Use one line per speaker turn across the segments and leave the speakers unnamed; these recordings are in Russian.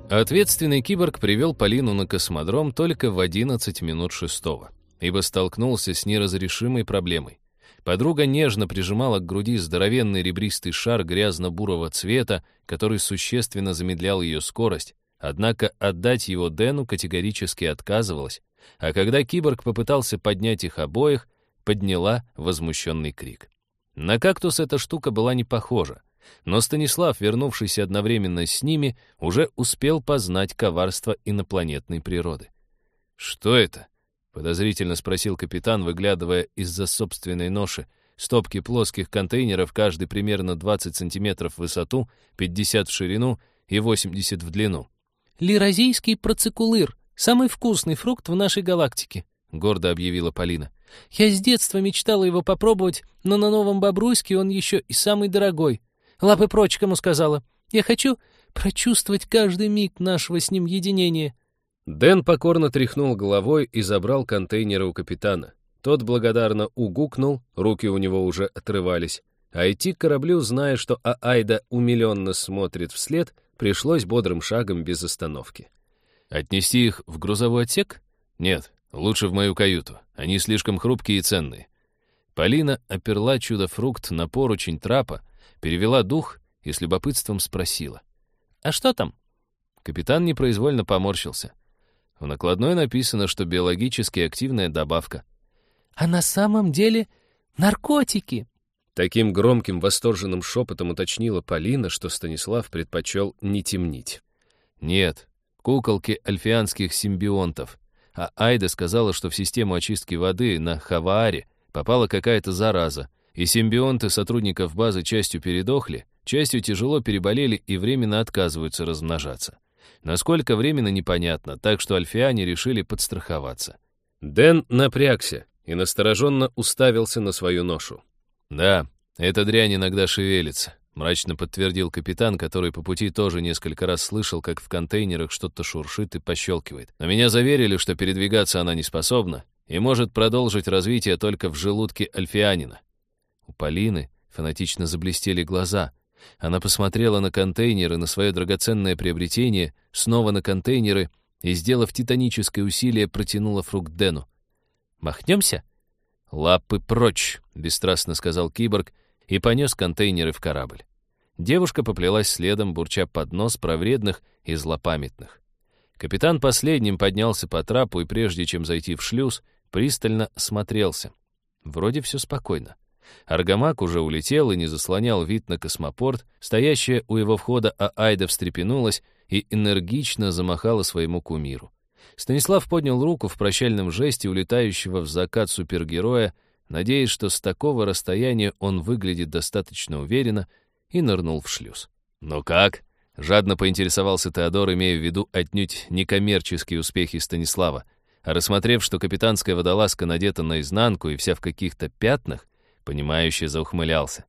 Ответственный киборг привел Полину на космодром только в 11 минут шестого, ибо столкнулся с неразрешимой проблемой. Подруга нежно прижимала к груди здоровенный ребристый шар грязно-бурого цвета, который существенно замедлял ее скорость, однако отдать его Дэну категорически отказывалась, а когда киборг попытался поднять их обоих, подняла возмущенный крик. На кактус эта штука была не похожа, но Станислав, вернувшийся одновременно с ними, уже успел познать коварство инопланетной природы. «Что это?» — подозрительно спросил капитан, выглядывая из-за собственной ноши стопки плоских контейнеров, каждый примерно 20 сантиметров в высоту, 50 в ширину и 80 в длину.
«Лиразийский процикулыр, самый вкусный фрукт в нашей галактике», — гордо объявила Полина. «Я с детства мечтала его попробовать, но на Новом Бобруйске он еще и самый дорогой. Лапы прочь, кому сказала. Я хочу прочувствовать каждый миг нашего с ним единения».
Дэн покорно тряхнул головой и забрал контейнеры у капитана. Тот благодарно угукнул, руки у него уже отрывались. А идти к кораблю, зная, что Аайда умиленно смотрит вслед, пришлось бодрым шагом без остановки. «Отнести их в грузовой отсек? Нет, лучше в мою каюту. Они слишком хрупкие и ценные». Полина оперла чудо-фрукт на поручень трапа, перевела дух и с любопытством спросила.
«А что там?»
Капитан непроизвольно поморщился. В накладной написано, что биологически активная добавка.
«А на самом деле наркотики!»
Таким громким восторженным шепотом уточнила Полина, что Станислав предпочел не темнить. «Нет, куколки альфианских симбионтов. А Айда сказала, что в систему очистки воды на Хавааре попала какая-то зараза, и симбионты сотрудников базы частью передохли, частью тяжело переболели и временно отказываются размножаться. Насколько временно, непонятно, так что альфиане решили подстраховаться». Дэн напрягся и настороженно уставился на свою ношу. «Да, эта дрянь иногда шевелится», — мрачно подтвердил капитан, который по пути тоже несколько раз слышал, как в контейнерах что-то шуршит и пощелкивает. Но меня заверили, что передвигаться она не способна и может продолжить развитие только в желудке альфианина. У Полины фанатично заблестели глаза. Она посмотрела на контейнеры, на свое драгоценное приобретение, снова на контейнеры и, сделав титаническое усилие, протянула фрукт Дэну. «Махнемся?» «Лапы прочь», — бесстрастно сказал киборг и понес контейнеры в корабль. Девушка поплелась следом, бурча под нос про вредных и злопамятных. Капитан последним поднялся по трапу и, прежде чем зайти в шлюз, пристально осмотрелся. Вроде все спокойно. Аргамак уже улетел и не заслонял вид на космопорт. Стоящая у его входа Аайда встрепенулась и энергично замахала своему кумиру. Станислав поднял руку в прощальном жесте улетающего в закат супергероя, надеясь, что с такого расстояния он выглядит достаточно уверенно, и нырнул в шлюз. «Ну как?» — жадно поинтересовался Теодор, имея в виду отнюдь некоммерческие успехи Станислава, а рассмотрев, что капитанская водолазка надета наизнанку и вся в каких-то пятнах, понимающе заухмылялся.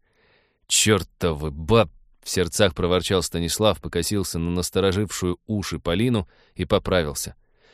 «Чёртовы баб!» — в сердцах проворчал Станислав, покосился на насторожившую уши Полину и поправился.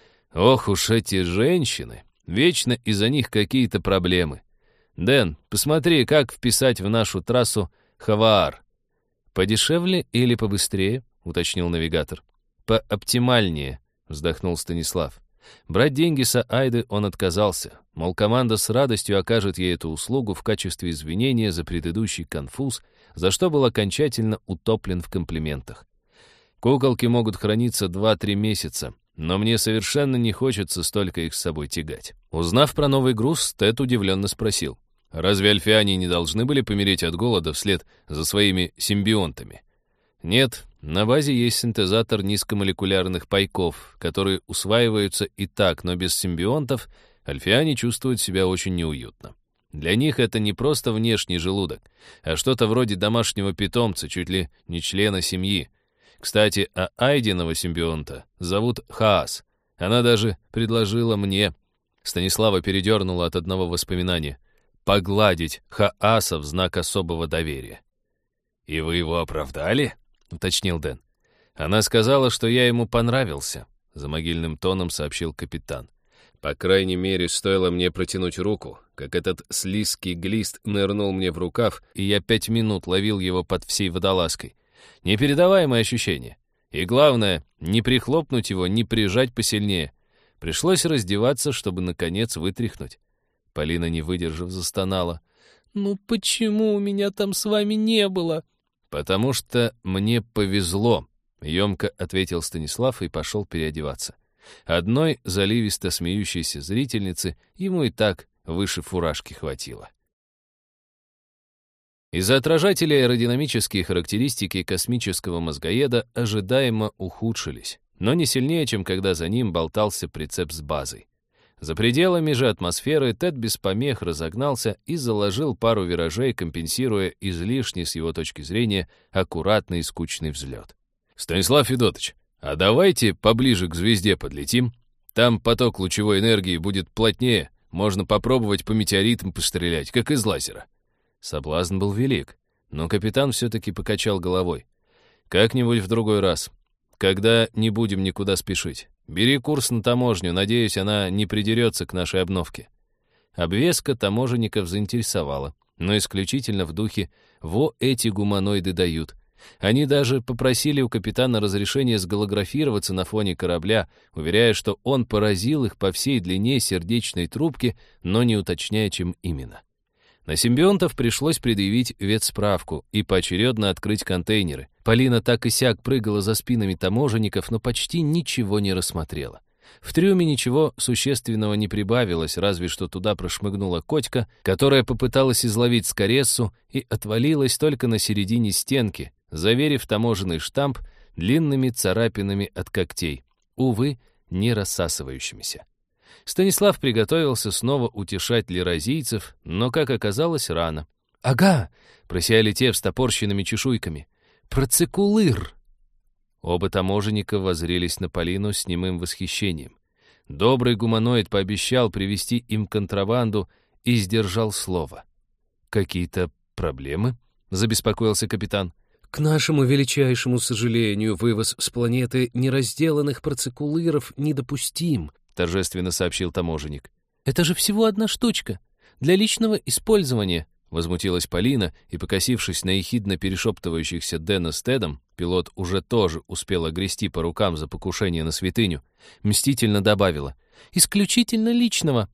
«Ох уж эти женщины! Вечно из-за них какие-то проблемы. Дэн, посмотри, как вписать в нашу трассу Хаваар». «Подешевле или побыстрее?» — уточнил навигатор. «Пооптимальнее», — вздохнул Станислав. Брать деньги с Аайды он отказался, мол, команда с радостью окажет ей эту услугу в качестве извинения за предыдущий конфуз, за что был окончательно утоплен в комплиментах. «Куколки могут храниться 2-3 месяца, но мне совершенно не хочется столько их с собой тягать». Узнав про новый груз, Тед удивленно спросил: «Разве альфиане не должны были помереть от голода вслед за своими симбионтами?» «Нет, на базе есть синтезатор низкомолекулярных пайков, которые усваиваются и так, но без симбионтов альфиане чувствуют себя очень неуютно. Для них это не просто внешний желудок, а что-то вроде домашнего питомца, чуть ли не члена семьи. Кстати, Айдиного симбионта зовут Хаас. Она даже предложила мне...» Станислава передернула от одного воспоминания. «Погладить Хааса в знак особого доверия». «И вы его оправдали?» — уточнил Дэн. «Она сказала, что я ему понравился», — за могильным тоном сообщил капитан. «По крайней мере, стоило мне протянуть руку, как этот слизкий глист нырнул мне в рукав, и я 5 минут ловил его под всей водолазкой. Непередаваемое ощущение. И главное, не прихлопнуть его, не прижать посильнее. Пришлось раздеваться, чтобы, наконец, вытряхнуть. Полина, не выдержав, застонала.
«Ну почему у меня там с вами не было?»
«Потому что мне повезло», — емко ответил Станислав и пошел переодеваться. Одной заливисто смеющейся зрительницы ему и так выше фуражки хватило. Из-за отражателей аэродинамические характеристики космического мозгоеда ожидаемо ухудшились, но не сильнее, чем когда за ним болтался прицеп с базой. За пределами же атмосферы Тед без помех разогнался и заложил пару виражей, компенсируя излишний, с его точки зрения, аккуратный и скучный взлет. «Станислав Федотович, а давайте поближе к звезде подлетим. Там поток лучевой энергии будет плотнее, можно попробовать по метеоритам пострелять, как из лазера». Соблазн был велик, но капитан все-таки покачал головой. «Как-нибудь в другой раз, когда не будем никуда спешить. Бери курс на таможню, надеюсь, она не придерется к нашей обновке». Обвеска таможенников заинтересовала, но исключительно в духе «во эти гуманоиды дают». Они даже попросили у капитана разрешения сголографироваться на фоне корабля, уверяя, что он поразил их по всей длине сердечной трубки, но не уточняя, чем именно. На симбионтов пришлось предъявить ветсправку и поочередно открыть контейнеры. Полина так и сяк прыгала за спинами таможенников, но почти ничего не рассмотрела. В трюме ничего существенного не прибавилось, разве что туда прошмыгнула котика, которая попыталась изловить скорессу и отвалилась только на середине стенки, заверив таможенный штамп длинными царапинами от когтей, увы, не рассасывающимися. Станислав приготовился снова утешать лирозийцев, но, как оказалось, рано. «Ага!» — просияли те встопорщенными чешуйками. «Процикулыр!» Оба таможенника воззрелись на Полину с немым восхищением. Добрый гуманоид пообещал привезти им контрабанду и сдержал слово. «Какие-то проблемы?» — забеспокоился капитан.
«К нашему величайшему сожалению, вывоз с планеты неразделанных процикулыров недопустим», — торжественно сообщил таможенник. «Это же всего одна штучка. Для личного использования», — возмутилась Полина, и, покосившись на ехидно перешептывающихся Дэна с Тедом, пилот уже тоже успел огрести по рукам за покушение на святыню, мстительно добавила: «Исключительно личного».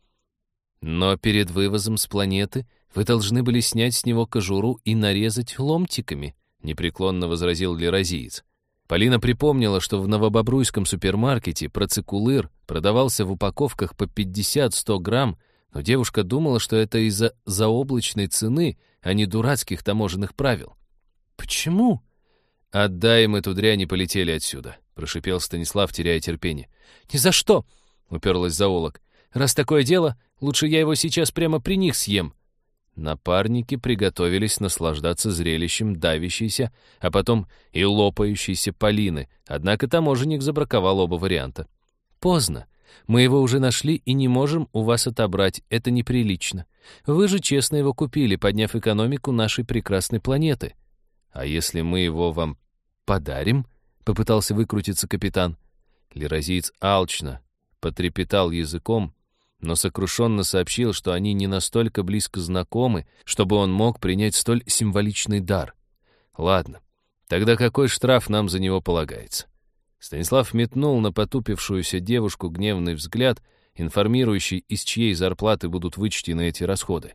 «Но перед вывозом с планеты вы должны были снять с него кожуру и нарезать ломтиками», — непреклонно возразил лирозиец. Полина припомнила, что в новобобруйском супермаркете процикулыр продавался в упаковках по 50-100 грамм, но девушка думала, что это из-за заоблачной цены, а не дурацких таможенных правил. «Почему?» «Отдай им эту дрянь и полетели отсюда», — прошипел Станислав, теряя терпение. «Ни за что!» — уперлась зоолог. «Раз такое дело, лучше я его сейчас прямо при них съем». Напарники приготовились наслаждаться зрелищем давящейся, а потом и лопающейся Полины, однако таможенник забраковал оба варианта. «Поздно. Мы его уже нашли и не можем у вас отобрать. Это неприлично. Вы же честно его купили, подняв экономику нашей прекрасной планеты». «А если мы его вам подарим?» — попытался выкрутиться капитан. Лирозиец алчно потрепетал языком, но сокрушенно сообщил, что они не настолько близко знакомы, чтобы он мог принять столь символичный дар. «Ладно, тогда какой штраф нам за него полагается?» Станислав метнул на потупившуюся девушку гневный взгляд, информирующий, из чьей зарплаты будут вычтены эти расходы.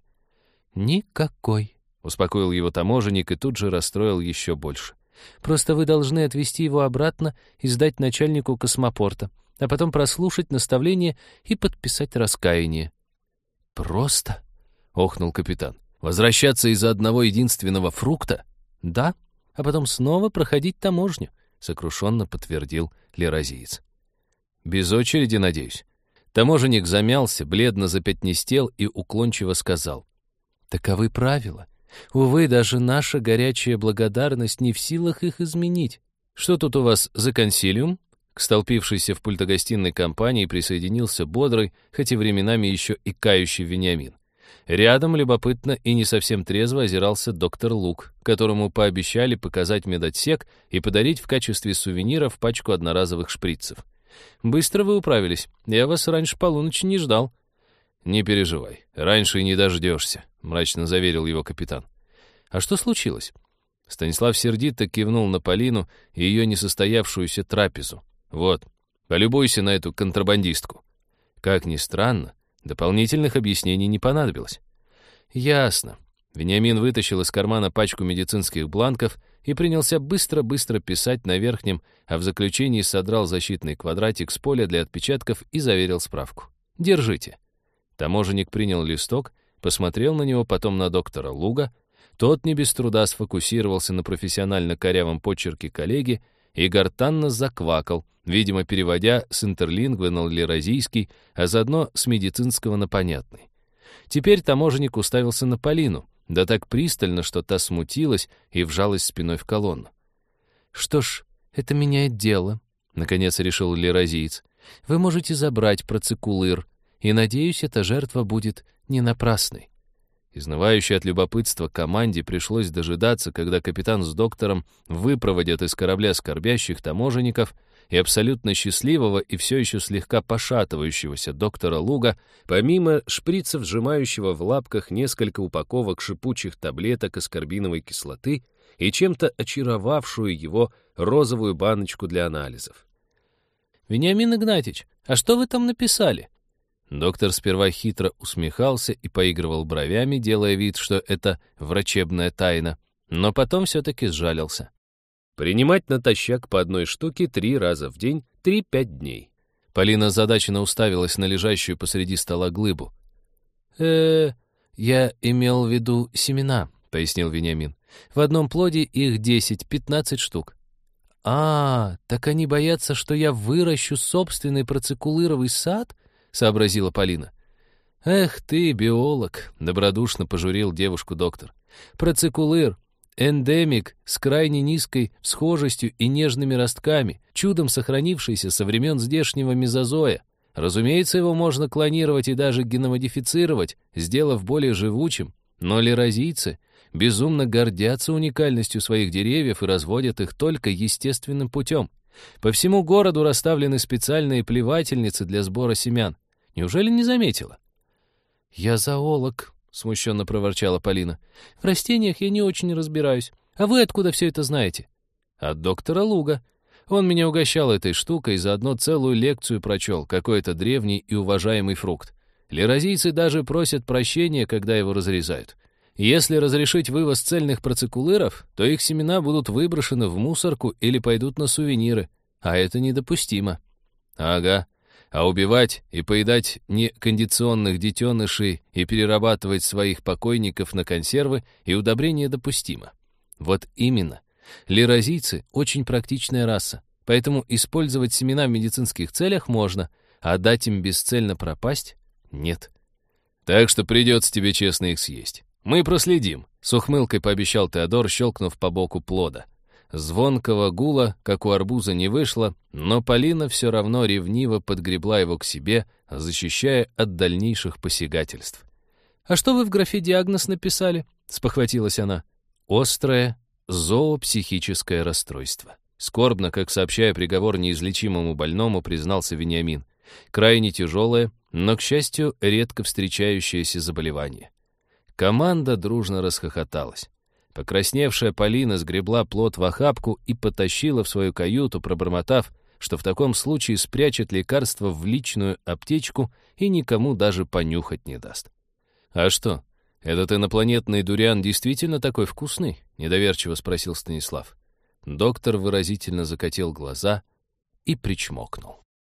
«Никакой», — успокоил его таможенник и тут же расстроил еще больше. «Просто вы должны отвезти его обратно и сдать начальнику космопорта, а потом прослушать наставление и подписать раскаяние». «Просто?» — охнул капитан. «Возвращаться из-за одного единственного фрукта?» «Да, а потом снова проходить таможню», — сокрушенно подтвердил лирозиец. «Без очереди, надеюсь?» Таможенник замялся, бледно запятнистел и уклончиво сказал: «Таковы правила. Увы, даже наша горячая благодарность не в силах их изменить. Что тут у вас за консилиум?» К столпившейся в пультогостиной компании присоединился бодрый, хоть и временами еще и кающий Вениамин. Рядом любопытно и не совсем трезво озирался доктор Лук, которому пообещали показать медотсек и подарить в качестве сувениров пачку одноразовых шприцев. «Быстро вы управились. Я вас раньше полуночи не ждал». «Не переживай, раньше и не дождешься», — мрачно заверил его капитан. «А что случилось?»
Станислав сердито кивнул на Полину и ее несостоявшуюся трапезу. «Вот, полюбуйся на эту контрабандистку». Как ни странно, дополнительных объяснений не понадобилось. «Ясно». Вениамин вытащил из кармана пачку медицинских бланков и принялся быстро-быстро писать на верхнем, а в заключении содрал защитный квадратик с поля для отпечатков и заверил справку. «Держите». Таможенник принял листок, посмотрел на него, потом на доктора Луга. Тот не без труда сфокусировался на профессионально корявом почерке коллеги и гортанно заквакал, видимо, переводя с интерлингвы на лиразийский, а заодно с медицинского на понятный. Теперь таможенник уставился на Полину, да так пристально, что та смутилась и вжалась спиной в колонну. «Что ж, это меняет дело», — наконец решил лиразиец. «Вы можете забрать процикулыр, и, надеюсь, эта жертва будет не напрасной». Изнывающей от любопытства команде пришлось дожидаться, когда капитан с доктором выпроводят из корабля скорбящих таможенников и абсолютно счастливого и все еще слегка пошатывающегося доктора Луга, помимо шприцев, сжимающего в лапках несколько упаковок шипучих таблеток аскорбиновой кислоты и чем-то очаровавшую его розовую баночку для анализов.
«Вениамин Игнатьич, а что вы там написали?»
Доктор сперва хитро усмехался и поигрывал бровями, делая вид, что это врачебная тайна, но потом все-таки сжалился. Принимать натощак по одной штуке 3 раза в день, 3-5 дней. Полина озадаченно уставилась на лежащую посреди стола глыбу.
Я имел в виду семена», — пояснил Вениамин. «В одном плоде их 10-15 штук». Так они боятся, что я выращу собственный процикулыровый сад?» — сообразила Полина. «Эх ты, биолог!» — добродушно пожурил девушку доктор. «Процикулыр — эндемик с крайне низкой схожестью и нежными ростками, чудом сохранившийся со времен здешнего мезозоя. Разумеется, его можно клонировать и даже геномодифицировать, сделав более живучим, но лиразийцы безумно гордятся уникальностью своих деревьев и разводят их только естественным путем. По всему городу расставлены специальные плевательницы для сбора семян. Неужели не заметила?» «Я зоолог», — смущенно проворчала Полина. «В растениях я не очень разбираюсь. А вы откуда все это знаете?» «От доктора Луга. Он меня угощал этой штукой и заодно целую лекцию прочел, какой это древний и уважаемый фрукт. Лиразийцы даже просят прощения, когда его разрезают. Если разрешить вывоз цельных процикулыров, то их семена будут выброшены в мусорку или пойдут на сувениры, а это недопустимо». «Ага. А убивать и поедать некондиционных детенышей и перерабатывать своих покойников на консервы и удобрения допустимо». «Вот именно. Лиразийцы — очень практичная раса, поэтому использовать семена в медицинских целях можно, а дать им бесцельно пропасть — нет». «Так что придется тебе честно их съесть. Мы проследим», — с ухмылкой пообещал Теодор, щелкнув по боку плода. Звонкого гула, как у арбуза, не вышло, но Полина все равно ревниво подгребла его к себе, защищая от дальнейших посягательств. «А что вы в графе «диагноз» написали?» — спохватилась она.
«Острое зоопсихическое расстройство». Скорбно, как сообщая приговор неизлечимому больному, признался Вениамин. Крайне тяжелое, но, к счастью, редко встречающееся заболевание. Команда дружно расхохоталась. Покрасневшая Полина сгребла плод в охапку и потащила в свою каюту, пробормотав, что в таком случае спрячет лекарство в личную аптечку и никому даже понюхать не даст. «А что, этот инопланетный дуриан действительно такой вкусный?» — недоверчиво спросил Станислав. Доктор выразительно закатил глаза и причмокнул.